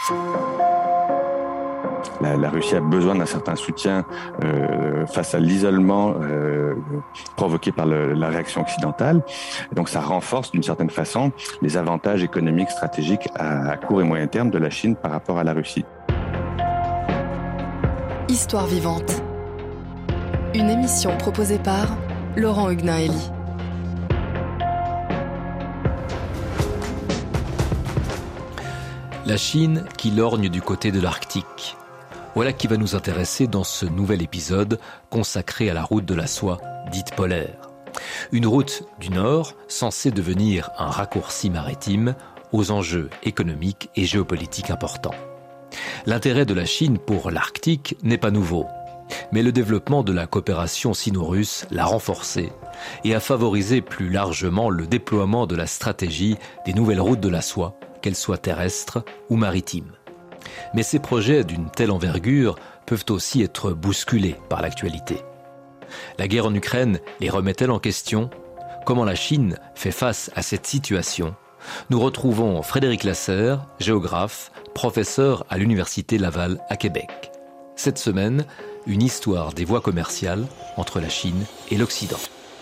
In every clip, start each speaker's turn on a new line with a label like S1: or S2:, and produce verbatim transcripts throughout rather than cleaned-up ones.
S1: La, la Russie a besoin d'un certain soutien euh, face à l'isolement euh, provoqué par le, la réaction occidentale. Et donc ça renforce d'une certaine façon les avantages économiques stratégiques à, à court et moyen terme de la Chine par rapport à la Russie.
S2: Histoire vivante. Une émission proposée par Laurent Huguenin-Hélie.
S3: La Chine qui lorgne du côté de l'Arctique. Voilà qui va nous intéresser dans ce nouvel épisode consacré à la route de la soie, dite polaire. Une route du Nord censée devenir un raccourci maritime aux enjeux économiques et géopolitiques importants. L'intérêt de la Chine pour l'Arctique n'est pas nouveau, mais le développement de la coopération sino-russe l'a renforcé et a favorisé plus largement le déploiement de la stratégie des nouvelles routes de la soie, qu'elles soient terrestres ou maritimes. Mais ces projets d'une telle envergure peuvent aussi être bousculés par l'actualité. La guerre en Ukraine les remet-elle en question ? Comment la Chine fait face à cette situation ? Nous retrouvons Frédéric Lasserre, géographe, professeur à l'Université Laval à Québec. Cette semaine, une histoire des voies commerciales entre la Chine et l'Occident.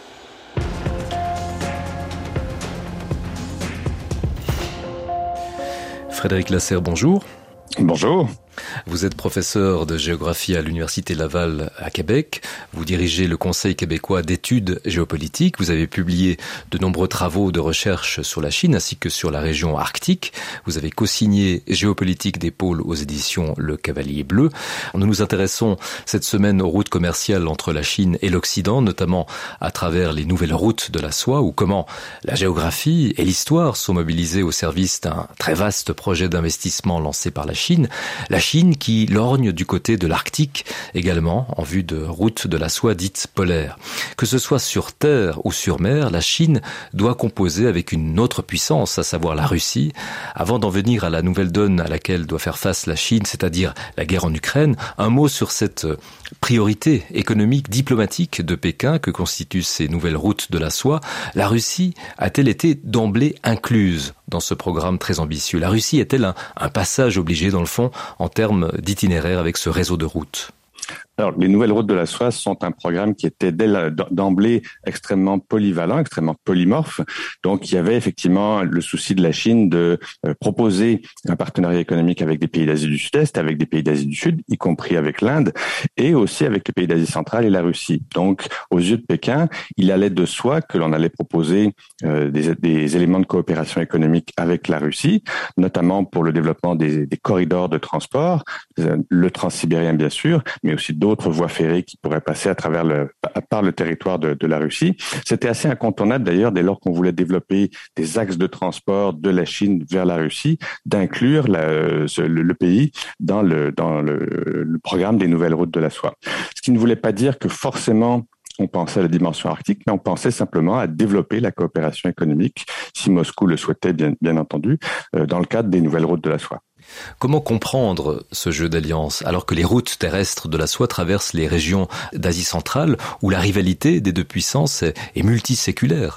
S3: Frédéric Lasserre, bonjour.
S1: Bonjour.
S3: Vous êtes professeur de géographie à l'Université Laval à Québec. Vous dirigez le Conseil québécois d'études géopolitiques. Vous avez publié de nombreux travaux de recherche sur la Chine ainsi que sur la région arctique. Vous avez co-signé Géopolitique des pôles aux éditions Le Cavalier Bleu. Nous nous intéressons cette semaine aux routes commerciales entre la Chine et l'Occident, notamment à travers les nouvelles routes de la soie ou comment la géographie et l'histoire sont mobilisées au service d'un très vaste projet d'investissement lancé par la Chine. La Chine qui lorgne du côté de l'Arctique également en vue de routes de la soie dite polaire. Que ce soit sur terre ou sur mer, la Chine doit composer avec une autre puissance, à savoir la Russie. Avant d'en venir à la nouvelle donne à laquelle doit faire face la Chine, c'est-à-dire la guerre en Ukraine, un mot sur cette priorité économique, diplomatique de Pékin que constituent ces nouvelles routes de la soie. La Russie a-t-elle été d'emblée incluse dans ce programme très ambitieux ? La Russie est-elle un, un passage obligé dans le fond en termes d'itinéraire avec ce réseau de routes ?
S1: Alors, les nouvelles routes de la soie sont un programme qui était dès la, d'emblée extrêmement polyvalent, extrêmement polymorphe. Donc, il y avait effectivement le souci de la Chine de euh, proposer un partenariat économique avec des pays d'Asie du Sud-Est, avec des pays d'Asie du Sud, y compris avec l'Inde, et aussi avec les pays d'Asie centrale et la Russie. Donc, aux yeux de Pékin, il allait de soi que l'on allait proposer euh, des, des éléments de coopération économique avec la Russie, notamment pour le développement des, des corridors de transport, euh, le transsibérien bien sûr, mais aussi d'autres voies ferrées qui pourraient passer à travers le, par le territoire de, de la Russie. C'était assez incontournable d'ailleurs dès lors qu'on voulait développer des axes de transport de la Chine vers la Russie, d'inclure la, ce, le, le pays dans, le, dans le, le programme des nouvelles routes de la soie. Ce qui ne voulait pas dire que forcément on pensait à la dimension arctique, mais on pensait simplement à développer la coopération économique, si Moscou le souhaitait bien, bien entendu, euh, dans le cadre des nouvelles routes de la soie.
S3: Comment comprendre ce jeu d'alliance alors que les routes terrestres de la soie traversent les régions d'Asie centrale où la rivalité des deux puissances est, est multiséculaire ?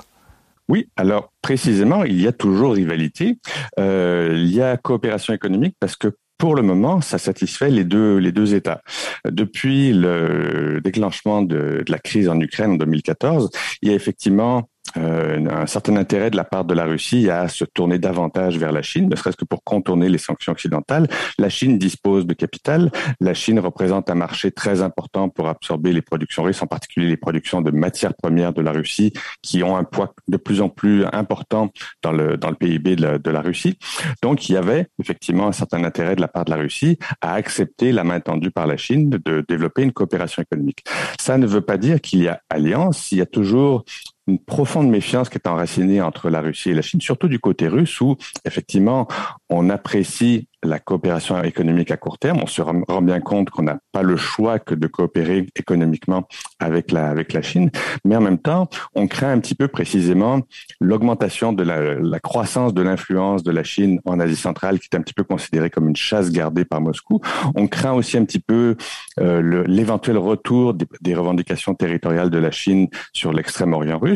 S1: Oui, alors précisément, il y a toujours rivalité. Euh, il y a coopération économique parce que pour le moment, ça satisfait les deux les deux États. Depuis le déclenchement de, de la crise en Ukraine en deux mille quatorze, il y a effectivement Euh, un certain intérêt de la part de la Russie à se tourner davantage vers la Chine, ne serait-ce que pour contourner les sanctions occidentales. La Chine dispose de capital. La Chine représente un marché très important pour absorber les productions russes, en particulier les productions de matières premières de la Russie, qui ont un poids de plus en plus important dans le dans le P I B de la, de la Russie. Donc, il y avait effectivement un certain intérêt de la part de la Russie à accepter la main tendue par la Chine de, de développer une coopération économique. Ça ne veut pas dire qu'il y a alliance. Il y a toujours une profonde méfiance qui est enracinée entre la Russie et la Chine, surtout du côté russe où, effectivement, on apprécie la coopération économique à court terme. On se rend bien compte qu'on n'a pas le choix que de coopérer économiquement avec la, avec la Chine. Mais en même temps, on craint un petit peu précisément l'augmentation de la, la croissance de l'influence de la Chine en Asie centrale, qui est un petit peu considérée comme une chasse gardée par Moscou. On craint aussi un petit peu euh, le, l'éventuel retour des, des revendications territoriales de la Chine sur l'extrême-orient russe,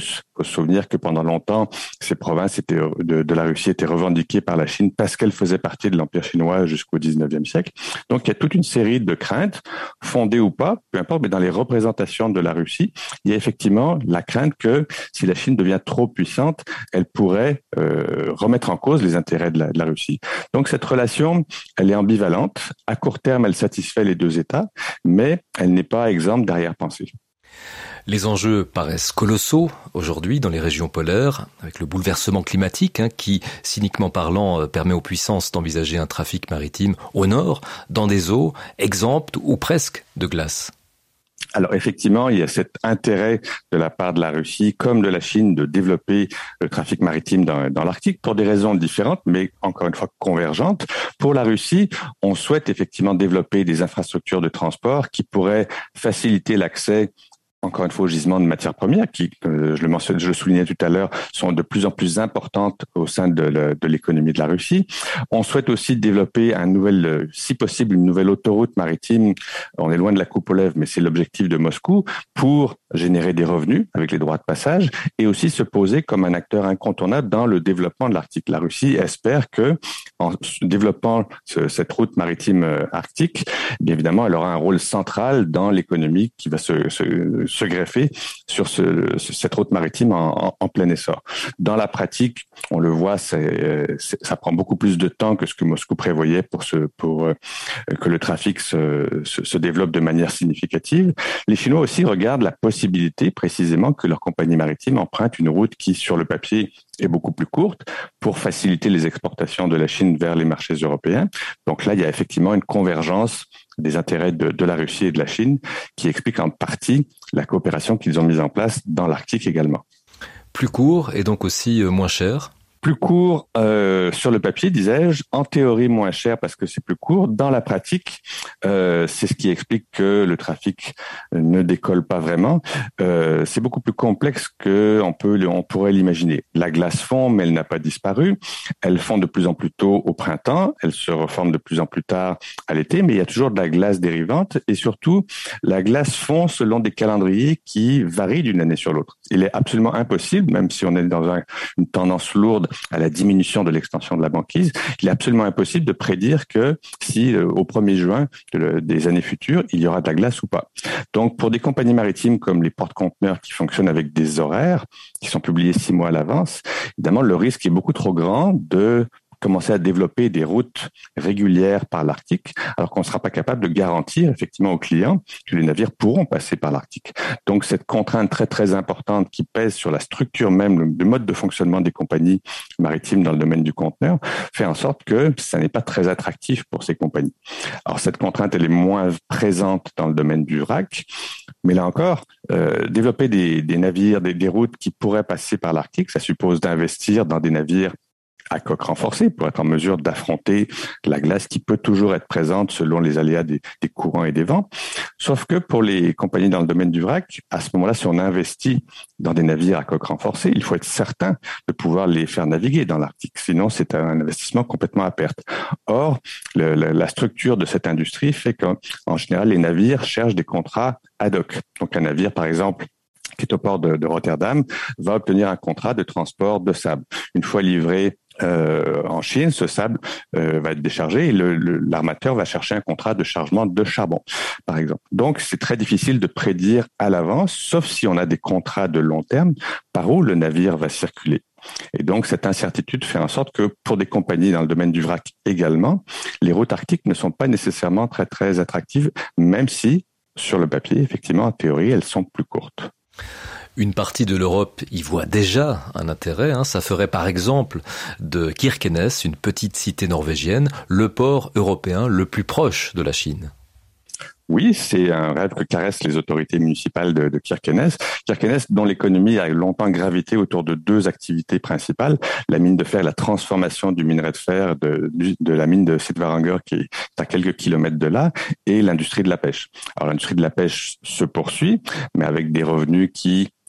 S1: faut se souvenir que pendant longtemps, ces provinces étaient, de, de la Russie étaient revendiquées par la Chine parce qu'elles faisaient partie de l'Empire chinois jusqu'au dix-neuvième siècle. Donc, il y a toute une série de craintes, fondées ou pas, peu importe, mais dans les représentations de la Russie, il y a effectivement la crainte que si la Chine devient trop puissante, elle pourrait euh, remettre en cause les intérêts de la, de la Russie. Donc, cette relation, elle est ambivalente. À court terme, elle satisfait les deux États, mais elle n'est pas exempte d'arrière-pensée.
S3: Les enjeux paraissent colossaux aujourd'hui dans les régions polaires, avec le bouleversement climatique hein, qui, cyniquement parlant, permet aux puissances d'envisager un trafic maritime au nord, dans des eaux exemptes ou presque de glace.
S1: Alors effectivement, il y a cet intérêt de la part de la Russie comme de la Chine de développer le trafic maritime dans, dans l'Arctique pour des raisons différentes, mais encore une fois convergentes. Pour la Russie, on souhaite effectivement développer des infrastructures de transport qui pourraient faciliter l'accès encore une fois, aux gisements de matières premières qui, euh, je le mentionne, je le soulignais tout à l'heure, sont de plus en plus importantes au sein de, le, de l'économie de la Russie. On souhaite aussi développer un nouvel, si possible, une nouvelle autoroute maritime. On est loin de la coupe aux lèvres, mais c'est l'objectif de Moscou pour générer des revenus avec les droits de passage et aussi se poser comme un acteur incontournable dans le développement de l'Arctique. La Russie espère que, en développant ce, cette route maritime arctique, bien évidemment, elle aura un rôle central dans l'économie qui va se, se se greffer sur ce, cette route maritime en, en, en plein essor. Dans la pratique, on le voit, c'est, c'est, ça prend beaucoup plus de temps que ce que Moscou prévoyait pour, ce, pour euh, que le trafic se, se, se développe de manière significative. Les Chinois aussi regardent la possibilité précisément que leur compagnie maritime emprunte une route qui, sur le papier, est beaucoup plus courte pour faciliter les exportations de la Chine vers les marchés européens. Donc là, il y a effectivement une convergence des intérêts de, de la Russie et de la Chine qui explique en partie la coopération qu'ils ont mise en place dans l'Arctique également.
S3: Plus court et donc aussi moins cher ?
S1: Plus court euh, sur le papier, disais-je, en théorie moins cher parce que c'est plus court. Dans la pratique, euh, c'est ce qui explique que le trafic ne décolle pas vraiment. Euh, c'est beaucoup plus complexe que on peut, on pourrait l'imaginer. La glace fond, mais elle n'a pas disparu. Elle fond de plus en plus tôt au printemps. Elle se reforme de plus en plus tard à l'été, mais il y a toujours de la glace dérivante et surtout, la glace fond selon des calendriers qui varient d'une année sur l'autre. Il est absolument impossible, même si on est dans un, une tendance lourde à la diminution de l'extension de la banquise, il est absolument impossible de prédire que si euh, au premier juin de, des années futures, il y aura de la glace ou pas. Donc, pour des compagnies maritimes comme les porte-conteneurs qui fonctionnent avec des horaires qui sont publiés six mois à l'avance, évidemment, le risque est beaucoup trop grand de commencer à développer des routes régulières par l'Arctique, alors qu'on ne sera pas capable de garantir effectivement aux clients que les navires pourront passer par l'Arctique. Donc cette contrainte très très importante qui pèse sur la structure même, le, le mode de fonctionnement des compagnies maritimes dans le domaine du conteneur, fait en sorte que ça n'est pas très attractif pour ces compagnies. Alors cette contrainte, elle est moins présente dans le domaine du vrac, mais là encore, euh, développer des, des navires, des, des routes qui pourraient passer par l'Arctique, ça suppose d'investir dans des navires à coque renforcée pour être en mesure d'affronter la glace qui peut toujours être présente selon les aléas des, des courants et des vents. Sauf que pour les compagnies dans le domaine du vrac, à ce moment-là, si on investit dans des navires à coque renforcée, il faut être certain de pouvoir les faire naviguer dans l'Arctique. Sinon, c'est un investissement complètement à perte. Or, le, la, la structure de cette industrie fait qu'en général, les navires cherchent des contrats ad hoc. Donc, un navire, par exemple, qui est au port de, de Rotterdam, va obtenir un contrat de transport de sable. Une fois livré Euh, en Chine, ce sable euh, va être déchargé et le, le, l'armateur va chercher un contrat de chargement de charbon, par exemple. Donc, c'est très difficile de prédire à l'avance, sauf si on a des contrats de long terme, par où le navire va circuler. Et donc, cette incertitude fait en sorte que pour des compagnies dans le domaine du vrac également, les routes arctiques ne sont pas nécessairement très, très attractives, même si, sur le papier, effectivement, en théorie, elles sont plus courtes.
S3: Une partie de l'Europe y voit déjà un intérêt. Hein. Ça ferait par exemple de Kirkenes, une petite cité norvégienne, le port européen le plus proche de la Chine.
S1: Oui, c'est un rêve que caressent les autorités municipales de, de Kirkenes. Kirkenes, dont l'économie a longtemps gravité autour de deux activités principales, la mine de fer, la transformation du minerai de fer de, de la mine de Sydvaranger qui est à quelques kilomètres de là, et l'industrie de la pêche. Alors l'industrie de la pêche se poursuit, mais avec des revenus qui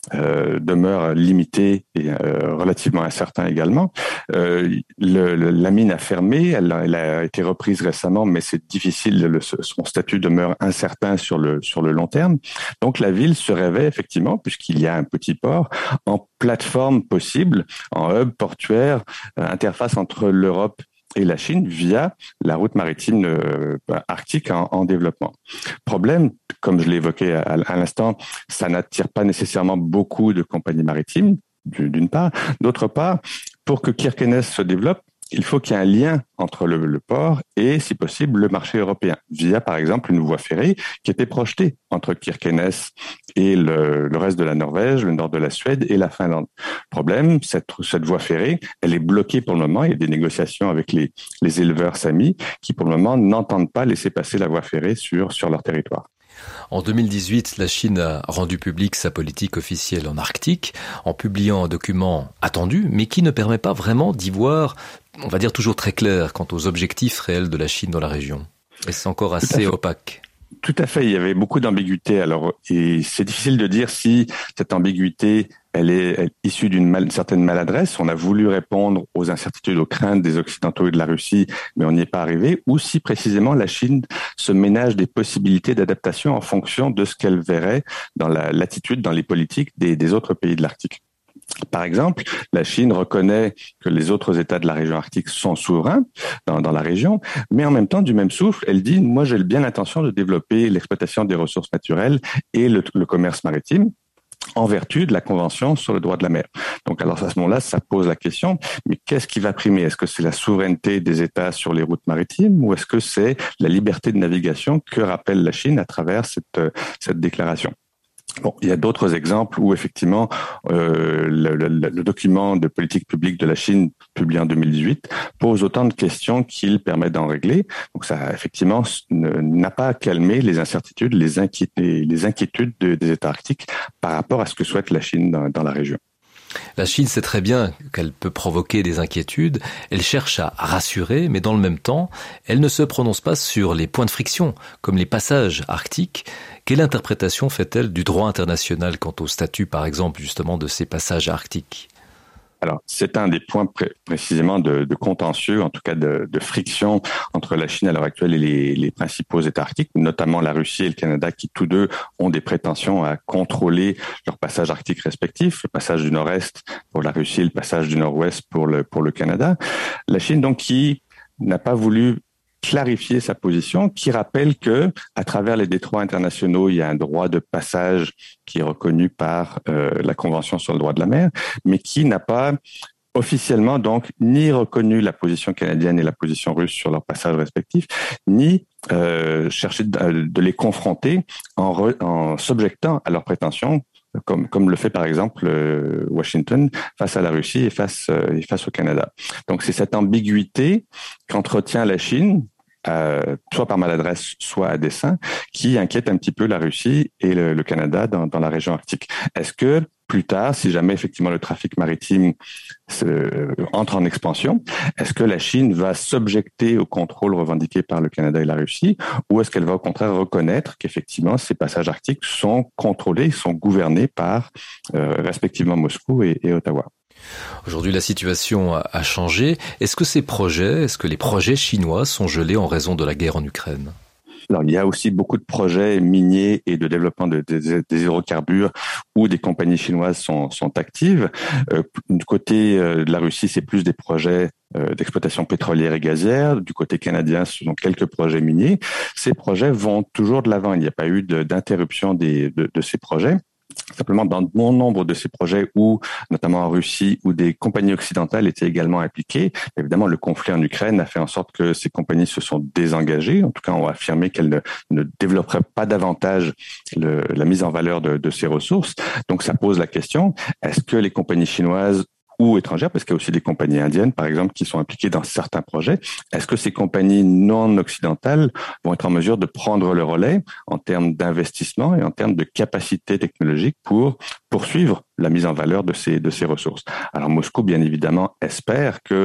S1: euh, demeure limité et euh, relativement incertain également. Euh, le, le, la mine a fermé, elle, elle a été reprise récemment, mais c'est difficile. Le, son statut demeure incertain sur le sur le long terme. Donc la ville se réveille effectivement, puisqu'il y a un petit port, en plateforme possible, en hub portuaire, euh, interface entre l'Europe et la Chine via la route maritime euh, arctique en, en développement. Problème, comme je l'ai évoqué à, à l'instant, ça n'attire pas nécessairement beaucoup de compagnies maritimes, d'une part. D'autre part, pour que Kirkenes se développe, il faut qu'il y ait un lien entre le, le port et, si possible, le marché européen, via, par exemple, une voie ferrée qui était projetée entre Kirkenes et le, le reste de la Norvège, le nord de la Suède et la Finlande. Problème, cette, cette voie ferrée, elle est bloquée pour le moment. Il y a des négociations avec les, les éleveurs samis qui, pour le moment, n'entendent pas laisser passer la voie ferrée sur, sur leur territoire.
S3: En deux mille dix-huit, la Chine a rendu publique sa politique officielle en Arctique en publiant un document attendu, mais qui ne permet pas vraiment d'y voir, on va dire, toujours très clair quant aux objectifs réels de la Chine dans la région. Et c'est encore assez opaque.
S1: Tout à fait, il y avait beaucoup d'ambiguïté. Alors, et c'est difficile de dire si cette ambiguïté, elle est, elle est issue d'une mal, certaine maladresse. On a voulu répondre aux incertitudes, aux craintes des Occidentaux et de la Russie, mais on n'y est pas arrivé. Ou si précisément la Chine se ménage des possibilités d'adaptation en fonction de ce qu'elle verrait dans la l'attitude, dans les politiques des, des autres pays de l'Arctique. Par exemple, la Chine reconnaît que les autres États de la région arctique sont souverains dans, dans la région, mais en même temps, du même souffle, elle dit « moi, j'ai bien l'intention de développer l'exploitation des ressources naturelles et le, le commerce maritime » en vertu de la Convention sur le droit de la mer. Donc, alors à ce moment-là, ça pose la question, mais qu'est-ce qui va primer? Est-ce que c'est la souveraineté des États sur les routes maritimes ou est-ce que c'est la liberté de navigation que rappelle la Chine à travers cette, cette déclaration? Bon, il y a d'autres exemples où effectivement euh, le, le, le document de politique publique de la Chine publié en deux mille dix-huit pose autant de questions qu'il permet d'en régler. Donc ça effectivement n'a pas calmé les incertitudes, les, inquiét- les inquiétudes de, des États arctiques par rapport à ce que souhaite la Chine dans, dans la région.
S3: La Chine sait très bien qu'elle peut provoquer des inquiétudes, elle cherche à rassurer, mais dans le même temps, elle ne se prononce pas sur les points de friction, comme les passages arctiques. Quelle interprétation fait-elle du droit international quant au statut, par exemple, justement, de ces passages arctiques ?
S1: Alors, c'est un des points pré- précisément de, de contentieux, en tout cas de, de friction entre la Chine à l'heure actuelle et les, les principaux États arctiques, notamment la Russie et le Canada, qui tous deux ont des prétentions à contrôler leur passage arctique respectif, le passage du Nord-Est pour la Russie et le passage du Nord-Ouest pour le, pour le Canada. La Chine, donc, qui n'a pas voulu clarifier sa position, qui rappelle que à travers les détroits internationaux, il y a un droit de passage qui est reconnu par euh, la Convention sur le droit de la mer, mais qui n'a pas officiellement donc ni reconnu la position canadienne et la position russe sur leur passage respectif, ni euh, cherché de, de les confronter en, re, en s'objectant à leurs prétentions, comme comme le fait par exemple euh, Washington face à la Russie et face euh, et face au Canada. Donc c'est cette ambiguïté qu'entretient la Chine, Euh, soit par maladresse, soit à dessein, qui inquiète un petit peu la Russie et le, le Canada dans, dans la région arctique. Est-ce que plus tard, si jamais effectivement le trafic maritime se, euh, entre en expansion, est-ce que la Chine va s'objecter au contrôle revendiqué par le Canada et la Russie, ou est-ce qu'elle va au contraire reconnaître qu'effectivement ces passages arctiques sont contrôlés, sont gouvernés par euh, respectivement Moscou et, et Ottawa?
S3: Aujourd'hui, la situation a changé. Est-ce que ces projets, est-ce que les projets chinois sont gelés en raison de la guerre en Ukraine ?
S1: Alors, il y a aussi beaucoup de projets miniers et de développement de, de, des hydrocarbures où des compagnies chinoises sont, sont actives. Euh, du côté euh, de la Russie, c'est plus des projets euh, d'exploitation pétrolière et gazière. Du côté canadien, ce sont quelques projets miniers. Ces projets vont toujours de l'avant. Il n'y a pas eu de, d'interruption des, de, de ces projets. Simplement, dans bon nombre de ces projets où, notamment en Russie, où des compagnies occidentales étaient également impliquées, évidemment, le conflit en Ukraine a fait en sorte que ces compagnies se sont désengagées. En tout cas, ont affirmé qu'elles ne, ne développeraient pas davantage le, la mise en valeur de, de ces ressources. Donc, ça pose la question, est-ce que les compagnies chinoises ou étrangères, parce qu'il y a aussi des compagnies indiennes, par exemple, qui sont impliquées dans certains projets. Est-ce que ces compagnies non occidentales vont être en mesure de prendre le relais en termes d'investissement et en termes de capacité technologique pour poursuivre la mise en valeur de ces de ces ressources? Alors Moscou, bien évidemment, espère que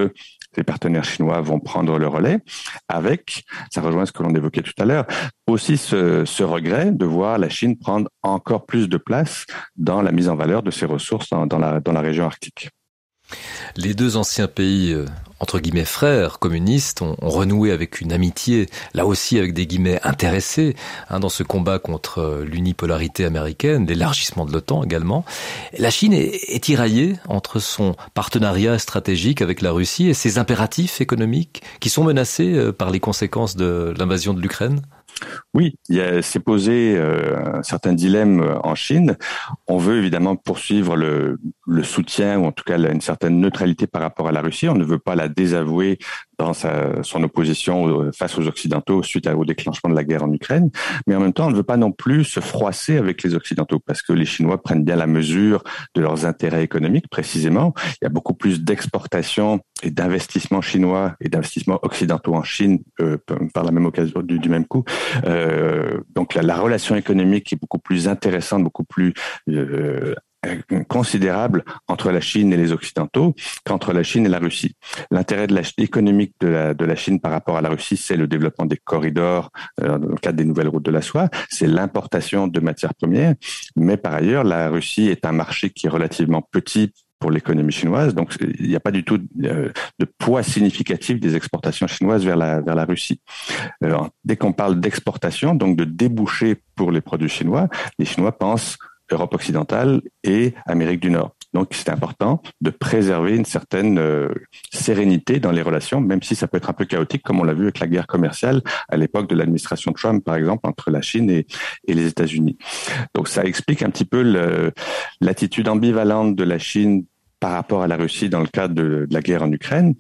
S1: ces partenaires chinois vont prendre le relais avec, ça rejoint ce que l'on évoquait tout à l'heure, aussi ce, ce regret de voir la Chine prendre encore plus de place dans la mise en valeur de ses ressources dans, dans, la, dans la région arctique.
S3: Les deux anciens pays, euh, entre guillemets frères communistes, ont, ont renoué avec une amitié, là aussi avec des guillemets intéressés, hein, dans ce combat contre euh, l'unipolarité américaine, l'élargissement de l'OTAN également. La Chine est, est tiraillée entre son partenariat stratégique avec la Russie et ses impératifs économiques qui sont menacés euh, par les conséquences de l'invasion de l'Ukraine.
S1: Oui, il a, s'est posé euh, un certain dilemme en Chine. On veut évidemment poursuivre le, le soutien, ou en tout cas une certaine neutralité par rapport à la Russie. On ne veut pas la désavouer dans sa, son opposition face aux Occidentaux suite au déclenchement de la guerre en Ukraine. Mais en même temps, on ne veut pas non plus se froisser avec les Occidentaux parce que les Chinois prennent bien la mesure de leurs intérêts économiques, précisément. Il y a beaucoup plus d'exportations et d'investissements chinois et d'investissements occidentaux en Chine euh, par la même occasion, du, du même coup. Euh, donc la, la relation économique est beaucoup plus intéressante, beaucoup plus euh, considérable entre la Chine et les Occidentaux qu'entre la Chine et la Russie. L'intérêt de la, économique de la, de la Chine par rapport à la Russie, c'est le développement des corridors euh, dans le cadre des nouvelles routes de la soie, c'est l'importation de matières premières, mais par ailleurs, la Russie est un marché qui est relativement petit pour l'économie chinoise, donc il n'y a pas du tout de, de poids significatif des exportations chinoises vers la vers la Russie. Euh, dès qu'on parle d'exportation, donc de débouchés pour les produits chinois, les Chinois pensent Europe occidentale et Amérique du Nord. Donc c'est important de préserver une certaine euh, sérénité dans les relations, même si ça peut être un peu chaotique, comme on l'a vu avec la guerre commerciale à l'époque de l'administration Trump, par exemple, entre la Chine et, et les États-Unis. Donc ça explique un petit peu le, l'attitude ambivalente de la Chine par rapport à la Russie dans le cadre de, de la guerre en Ukraine.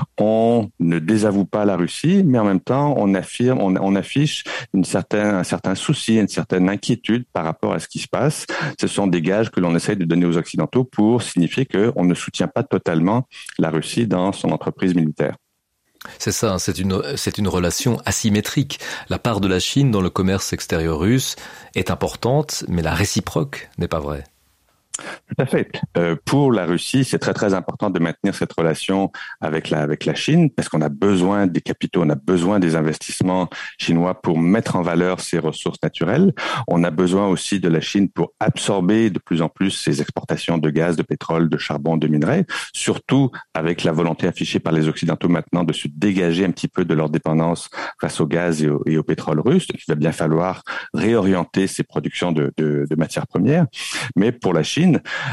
S1: On ne désavoue pas la Russie, mais en même temps, on affirme, on, on affiche une certaine, un certain souci, une certaine inquiétude par rapport à ce qui se passe. Ce sont des gages que l'on essaye de donner aux Occidentaux pour signifier qu'on ne soutient pas totalement la Russie dans son entreprise militaire.
S3: C'est ça, c'est une, c'est une relation asymétrique. La part de la Chine dans le commerce extérieur russe est importante, mais la réciproque n'est pas vraie.
S1: Tout à fait. Euh, pour la Russie, c'est très très important de maintenir cette relation avec la avec la Chine parce qu'on a besoin des capitaux, on a besoin des investissements chinois pour mettre en valeur ses ressources naturelles. On a besoin aussi de la Chine pour absorber de plus en plus ses exportations de gaz, de pétrole, de charbon, de minerais, surtout avec la volonté affichée par les Occidentaux maintenant de se dégager un petit peu de leur dépendance face au gaz et au, et au pétrole russe. Donc, il va bien falloir réorienter ces productions de, de, de matières premières. Mais pour la Chine,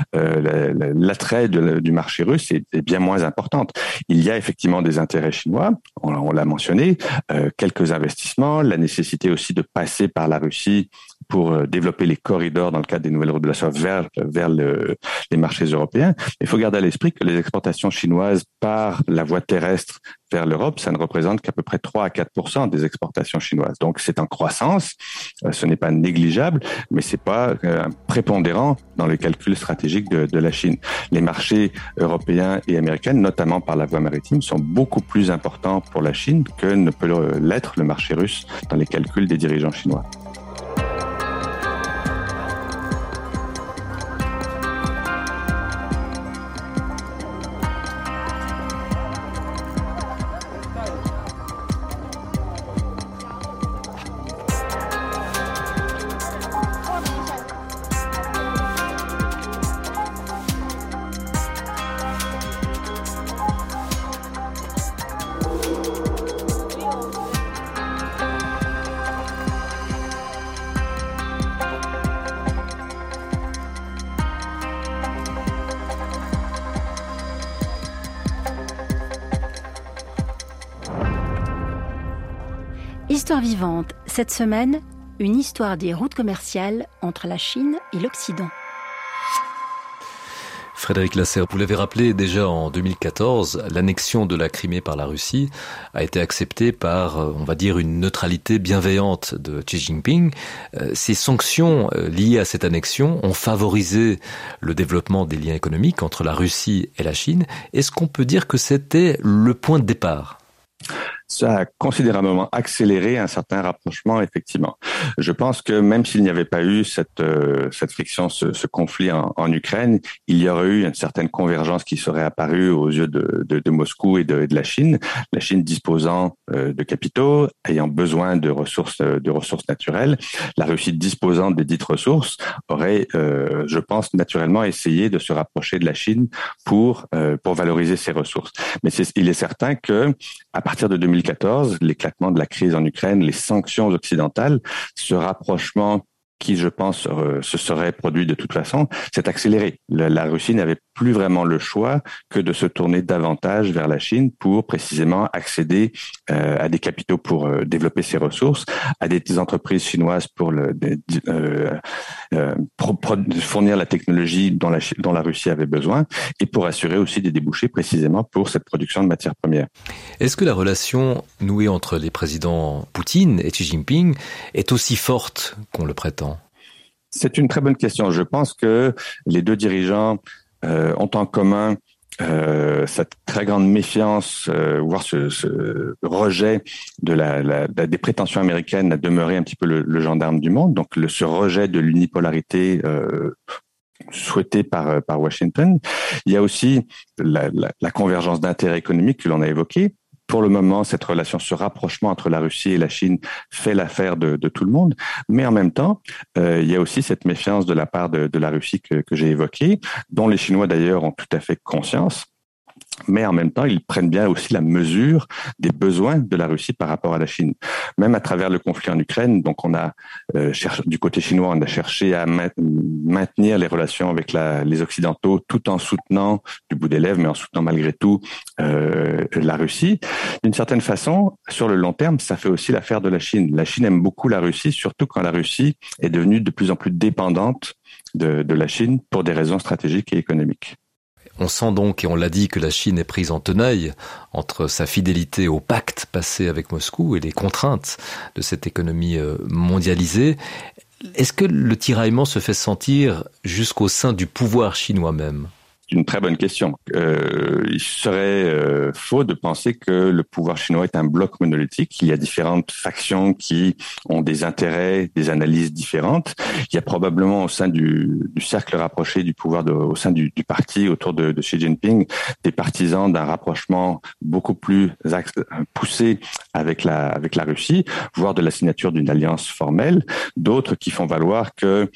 S1: Euh, l'attrait de, du marché russe est, est bien moins importante. Il y a effectivement des intérêts chinois, on, on l'a mentionné, euh, quelques investissements, la nécessité aussi de passer par la Russie pour euh, développer les corridors dans le cadre des nouvelles routes de la soie vers, vers le, les marchés européens. Il faut garder à l'esprit que les exportations chinoises par la voie terrestre vers l'Europe, ça ne représente qu'à peu près trois à quatre pour cent des exportations chinoises. Donc c'est en croissance, euh, ce n'est pas négligeable, mais c'est pas euh, prépondérant dans le calcul stratégique de, de la Chine. Les marchés européens et américains, notamment par la voie maritime, sont beaucoup plus importants pour la Chine que ne peut l'être le marché russe dans les calculs des dirigeants chinois.
S4: Histoire vivante, cette semaine, une histoire des routes commerciales entre la Chine et l'Occident.
S3: Frédéric Lasserre, vous l'avez rappelé déjà en deux mille quatorze, l'annexion de la Crimée par la Russie a été acceptée par, on va dire, une neutralité bienveillante de Xi Jinping. Ces sanctions liées à cette annexion ont favorisé le développement des liens économiques entre la Russie et la Chine. Est-ce qu'on peut dire que c'était le point de départ ?
S1: Ça a considérablement accéléré un certain rapprochement, effectivement. Je pense que même s'il n'y avait pas eu cette euh, cette friction, ce, ce conflit en, en Ukraine, il y aurait eu une certaine convergence qui serait apparue aux yeux de, de, de Moscou et de, de la Chine. La Chine disposant euh, de capitaux, ayant besoin de ressources de ressources naturelles, la Russie disposant des dites ressources aurait, euh, je pense, naturellement essayé de se rapprocher de la Chine pour euh, pour valoriser ses ressources. Mais c'est, il est certain que à partir de deux mille quatorze, l'éclatement de la crise en Ukraine, les sanctions occidentales, ce rapprochement qui, je pense, euh, se serait produit de toute façon, s'est accéléré. La, la Russie n'avait plus vraiment le choix que de se tourner davantage vers la Chine pour précisément accéder euh, à des capitaux pour euh, développer ses ressources, à des, des entreprises chinoises pour le, de, euh, euh, pro, pro, fournir la technologie dont la, dont la Russie avait besoin et pour assurer aussi des débouchés précisément pour cette production de matières premières.
S3: Est-ce que la relation nouée entre les présidents Poutine et Xi Jinping est aussi forte qu'on le prétend?
S1: C'est une très bonne question. Je pense que les deux dirigeants euh, ont en commun euh, cette très grande méfiance, euh, voire ce, ce rejet de la, la, des prétentions américaines à demeurer un petit peu le, le gendarme du monde. Donc, le, ce rejet de l'unipolarité euh, souhaité par par Washington. Il y a aussi la, la, la convergence d'intérêts économiques que l'on a évoquée. Pour le moment, cette relation, ce rapprochement entre la Russie et la Chine fait l'affaire de, de tout le monde. Mais en même temps, euh, il y a aussi cette méfiance de la part de, de la Russie que, que j'ai évoquée, dont les Chinois d'ailleurs ont tout à fait conscience. Mais en même temps, ils prennent bien aussi la mesure des besoins de la Russie par rapport à la Chine. Même à travers le conflit en Ukraine, donc on a euh, cherché, du côté chinois, on a cherché à ma- maintenir les relations avec la, les Occidentaux, tout en soutenant du bout des lèvres, mais en soutenant malgré tout euh, la Russie. D'une certaine façon, sur le long terme, ça fait aussi l'affaire de la Chine. La Chine aime beaucoup la Russie, surtout quand la Russie est devenue de plus en plus dépendante de, de la Chine pour des raisons stratégiques et économiques.
S3: On sent donc, et on l'a dit, que la Chine est prise en tenaille entre sa fidélité au pacte passé avec Moscou et les contraintes de cette économie mondialisée. Est-ce que le tiraillement se fait sentir jusqu'au sein du pouvoir chinois même ?
S1: C'est une très bonne question. Euh, il serait euh, faux de penser que le pouvoir chinois est un bloc monolithique. Il y a différentes factions qui ont des intérêts, des analyses différentes. Il y a probablement au sein du, du cercle rapproché du pouvoir, de, au sein du, du parti autour de, de Xi Jinping, des partisans d'un rapprochement beaucoup plus poussé avec la, avec la Russie, voire de la signature d'une alliance formelle. D'autres qui font valoir que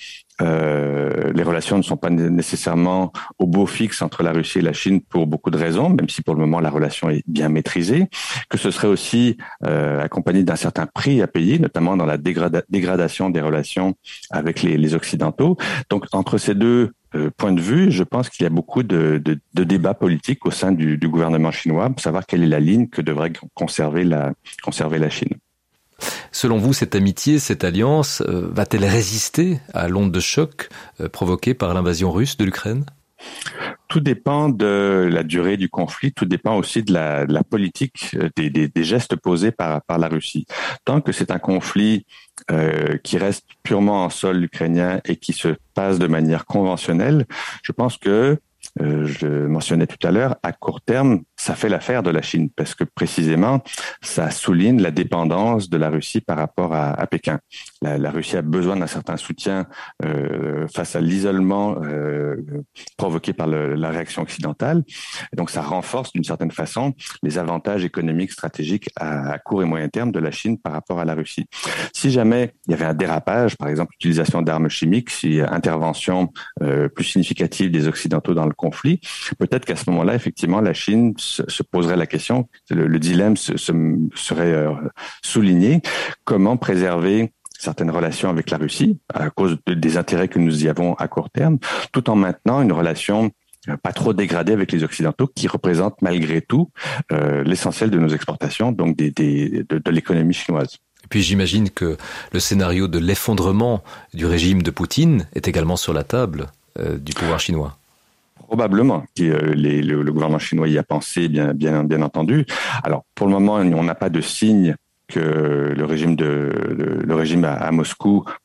S1: Euh, les relations ne sont pas nécessairement au beau fixe entre la Russie et la Chine pour beaucoup de raisons, même si pour le moment la relation est bien maîtrisée, que ce serait aussi euh, accompagné d'un certain prix à payer, notamment dans la dégrada- dégradation des relations avec les, les Occidentaux. Donc entre ces deux euh, points de vue, je pense qu'il y a beaucoup de, de, de débats politiques au sein du, du gouvernement chinois pour savoir quelle est la ligne que devrait conserver la, conserver la Chine.
S3: Selon vous, cette amitié, cette alliance, euh, va-t-elle résister à l'onde de choc euh, provoquée par l'invasion russe de l'Ukraine ?
S1: Tout dépend de la durée du conflit, tout dépend aussi de la, de la politique, des, des, des gestes posés par, par la Russie. Tant que c'est un conflit euh, qui reste purement en sol ukrainien et qui se passe de manière conventionnelle, je pense que Euh, je mentionnais tout à l'heure, à court terme, ça fait l'affaire de la Chine parce que précisément, ça souligne la dépendance de la Russie par rapport à, à Pékin. La, la Russie a besoin d'un certain soutien euh, face à l'isolement euh, provoqué par le, la réaction occidentale. Et donc, ça renforce d'une certaine façon les avantages économiques, stratégiques à, à court et moyen terme de la Chine par rapport à la Russie. Si jamais il y avait un dérapage, par exemple, utilisation d'armes chimiques, si intervention euh, plus significative des Occidentaux dans le conflit, peut-être qu'à ce moment-là, effectivement, la Chine se, se poserait la question, le, le dilemme se, se, serait euh, souligné, comment préserver certaines relations avec la Russie à cause de, des intérêts que nous y avons à court terme, tout en maintenant une relation pas trop dégradée avec les Occidentaux qui représentent malgré tout euh, l'essentiel de nos exportations, donc des, des, de, de l'économie chinoise.
S3: Et puis j'imagine que le scénario de l'effondrement du régime de Poutine est également sur la table euh, du pouvoir chinois.
S1: Probablement. Euh, les, le, le gouvernement chinois y a pensé, bien, bien, bien entendu. Alors, pour le moment, on n'a pas de signe que le régime de, de le régime à, à Moscou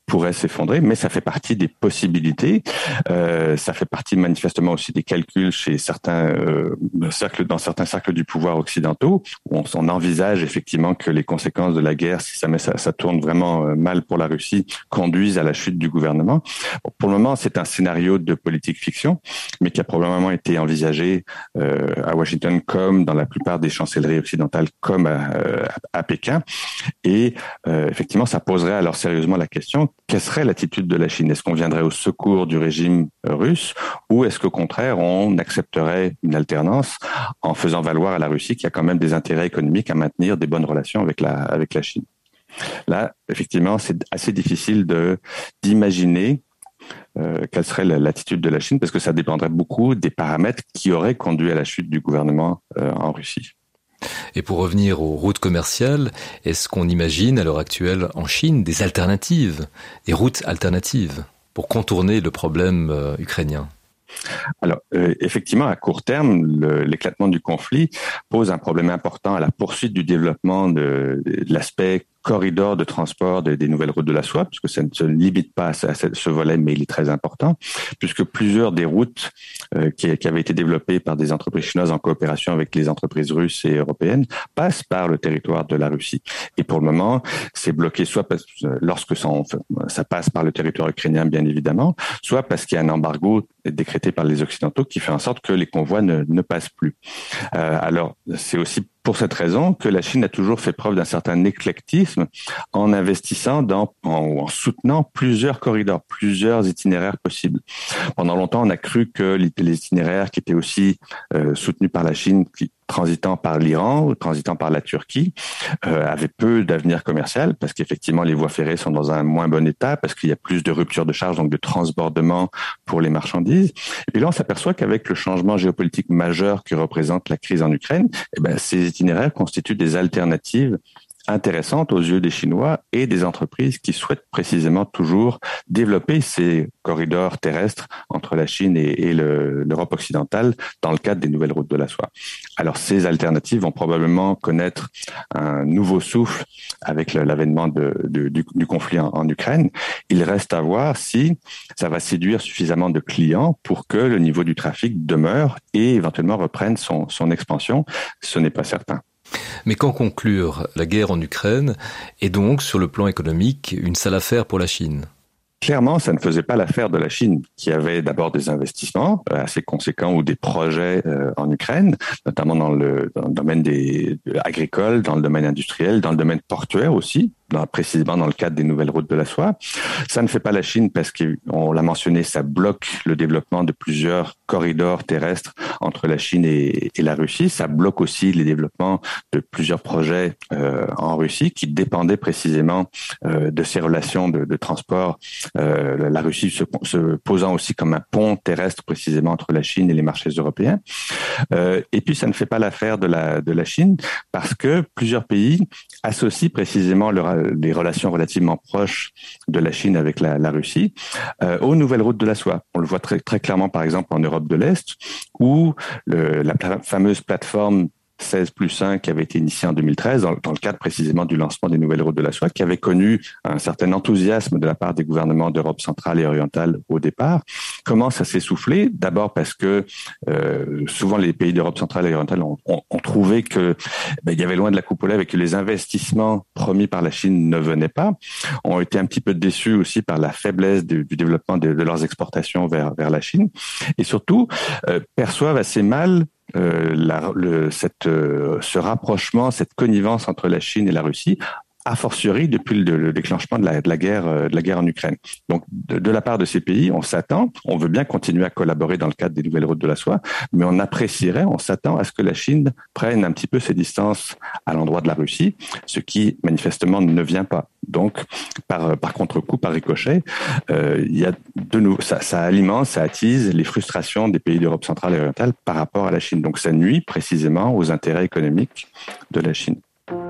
S1: pourrait s'effondrer, mais ça fait partie des possibilités. Euh, ça fait partie manifestement aussi des calculs chez certains euh, cercles, dans certains cercles du pouvoir occidentaux, où on, on envisage effectivement que les conséquences de la guerre, si ça, ça, ça tourne vraiment mal pour la Russie, conduisent à la chute du gouvernement. Bon, pour le moment, c'est un scénario de politique fiction, mais qui a probablement été envisagé euh, à Washington comme dans la plupart des chancelleries occidentales, comme à, à, à Pékin. Et euh, effectivement, ça poserait alors sérieusement la question, quelle serait l'attitude de la Chine? Est-ce qu'on viendrait au secours du régime russe ou est-ce qu'au contraire, on accepterait une alternance en faisant valoir à la Russie qu'il y a quand même des intérêts économiques à maintenir des bonnes relations avec la, avec la Chine? Là, effectivement, c'est assez difficile de d'imaginer euh, quelle serait l'attitude de la Chine parce que ça dépendrait beaucoup des paramètres qui auraient conduit à la chute du gouvernement euh, en Russie.
S3: Et pour revenir aux routes commerciales, est-ce qu'on imagine à l'heure actuelle en Chine des alternatives, des routes alternatives pour contourner le problème euh, ukrainien?
S1: Alors, euh, effectivement, à court terme, le, l'éclatement du conflit pose un problème important à la poursuite du développement de, de l'aspect corridor de transport des, des nouvelles routes de la soie, puisque ça ne se limite pas à ce, à ce volet, mais il est très important, puisque plusieurs des routes euh, qui, qui avaient été développées par des entreprises chinoises en coopération avec les entreprises russes et européennes passent par le territoire de la Russie. Et pour le moment, c'est bloqué soit parce, lorsque ça, ça passe par le territoire ukrainien, bien évidemment, soit parce qu'il y a un embargo décrété par les Occidentaux qui fait en sorte que les convois ne, ne passent plus. Euh, alors, c'est aussi pour cette raison que la Chine a toujours fait preuve d'un certain éclectisme en investissant dans, en, en soutenant plusieurs corridors, plusieurs itinéraires possibles. Pendant longtemps, on a cru que les itinéraires qui étaient aussi euh, soutenus par la Chine, qui transitant par l'Iran ou transitant par la Turquie, euh, avaient peu d'avenir commercial parce qu'effectivement les voies ferrées sont dans un moins bon état, parce qu'il y a plus de ruptures de charge, donc de transbordement pour les marchandises. Et puis là, on s'aperçoit qu'avec le changement géopolitique majeur que représente la crise en Ukraine, eh ben, ces itinéraires constituent des alternatives intéressantes aux yeux des Chinois et des entreprises qui souhaitent précisément toujours développer ces corridors terrestres entre la Chine et, et le, l'Europe occidentale dans le cadre des nouvelles routes de la soie. Alors ces alternatives vont probablement connaître un nouveau souffle avec le, l'avènement de, de, du, du conflit en, en Ukraine. Il reste à voir si ça va séduire suffisamment de clients pour que le niveau du trafic demeure et éventuellement reprenne son, son expansion. Ce n'est pas certain.
S3: Mais qu'en conclure? La guerre en Ukraine est donc, sur le plan économique, une sale affaire pour la Chine?
S1: Clairement, ça ne faisait pas l'affaire de la Chine, qui avait d'abord des investissements assez conséquents ou des projets euh, en Ukraine, notamment dans le, dans le domaine des, de agricole, dans le domaine industriel, dans le domaine portuaire aussi, dans, précisément dans le cadre des nouvelles routes de la soie. Ça ne fait pas la Chine parce qu'on l'a mentionné, ça bloque le développement de plusieurs corridors terrestres entre la Chine et, et la Russie. Ça bloque aussi les développements de plusieurs projets euh, en Russie qui dépendaient précisément euh, de ces relations de, de transport. Euh, la Russie se, se posant aussi comme un pont terrestre précisément entre la Chine et les marchés européens. Euh, et puis ça ne fait pas l'affaire de la, de la Chine parce que plusieurs pays associent précisément leur, les relations relativement proches de la Chine avec la, la Russie euh, aux nouvelles routes de la soie. On le voit très, très clairement par exemple en Europe de l'Est où le, la pla- fameuse plateforme seize plus un qui avait été initié en deux mille treize dans, dans le cadre précisément du lancement des nouvelles routes de la soie, qui avait connu un certain enthousiasme de la part des gouvernements d'Europe centrale et orientale au départ, commence à s'essouffler. D'abord parce que euh, souvent les pays d'Europe centrale et orientale ont, ont, ont trouvé que ben, il y avait loin de la coupe aux lèvres et que les investissements promis par la Chine ne venaient pas, ont été un petit peu déçus aussi par la faiblesse du, du développement de, de leurs exportations vers, vers la Chine et surtout euh, perçoivent assez mal Euh, la, le, cette, euh, ce rapprochement, cette connivence entre la Chine et la Russie, a fortiori depuis le, le déclenchement de la, de la guerre, de la guerre en Ukraine. Donc, de, de la part de ces pays, on s'attend, on veut bien continuer à collaborer dans le cadre des nouvelles routes de la soie, mais on apprécierait, on s'attend à ce que la Chine prenne un petit peu ses distances à l'endroit de la Russie, ce qui manifestement ne vient pas. Donc, par, par contre-coup, par ricochet, euh, il y a de nouveau, ça, ça alimente, ça attise les frustrations des pays d'Europe centrale et orientale par rapport à la Chine. Donc, ça nuit précisément aux intérêts économiques de la Chine.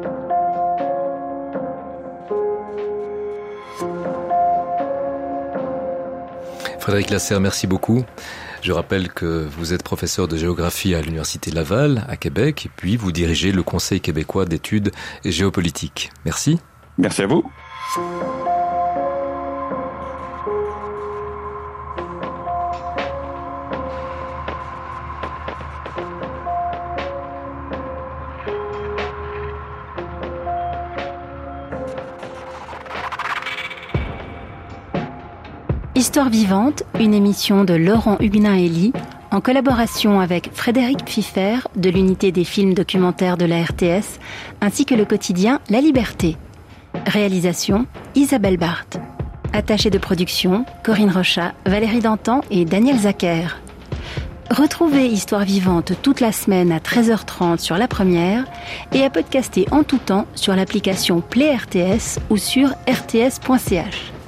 S3: Frédéric Lasserre, merci beaucoup. Je rappelle que vous êtes professeur de géographie à l'Université Laval, à Québec, et puis vous dirigez le Conseil québécois d'études géopolitiques. Merci.
S1: Merci à vous.
S4: Histoire vivante, une émission de Laurent Huguenin-Hélie, en collaboration avec Frédéric Pfiffer de l'unité des films documentaires de la R T S, ainsi que le quotidien La Liberté. Réalisation, Isabelle Barthes. Attachée de production, Corinne Rochat, Valérie Dantan et Daniel Zacher. Retrouvez Histoire vivante toute la semaine à treize heures trente sur La Première et à podcaster en tout temps sur l'application Play R T S ou sur r t s point c h.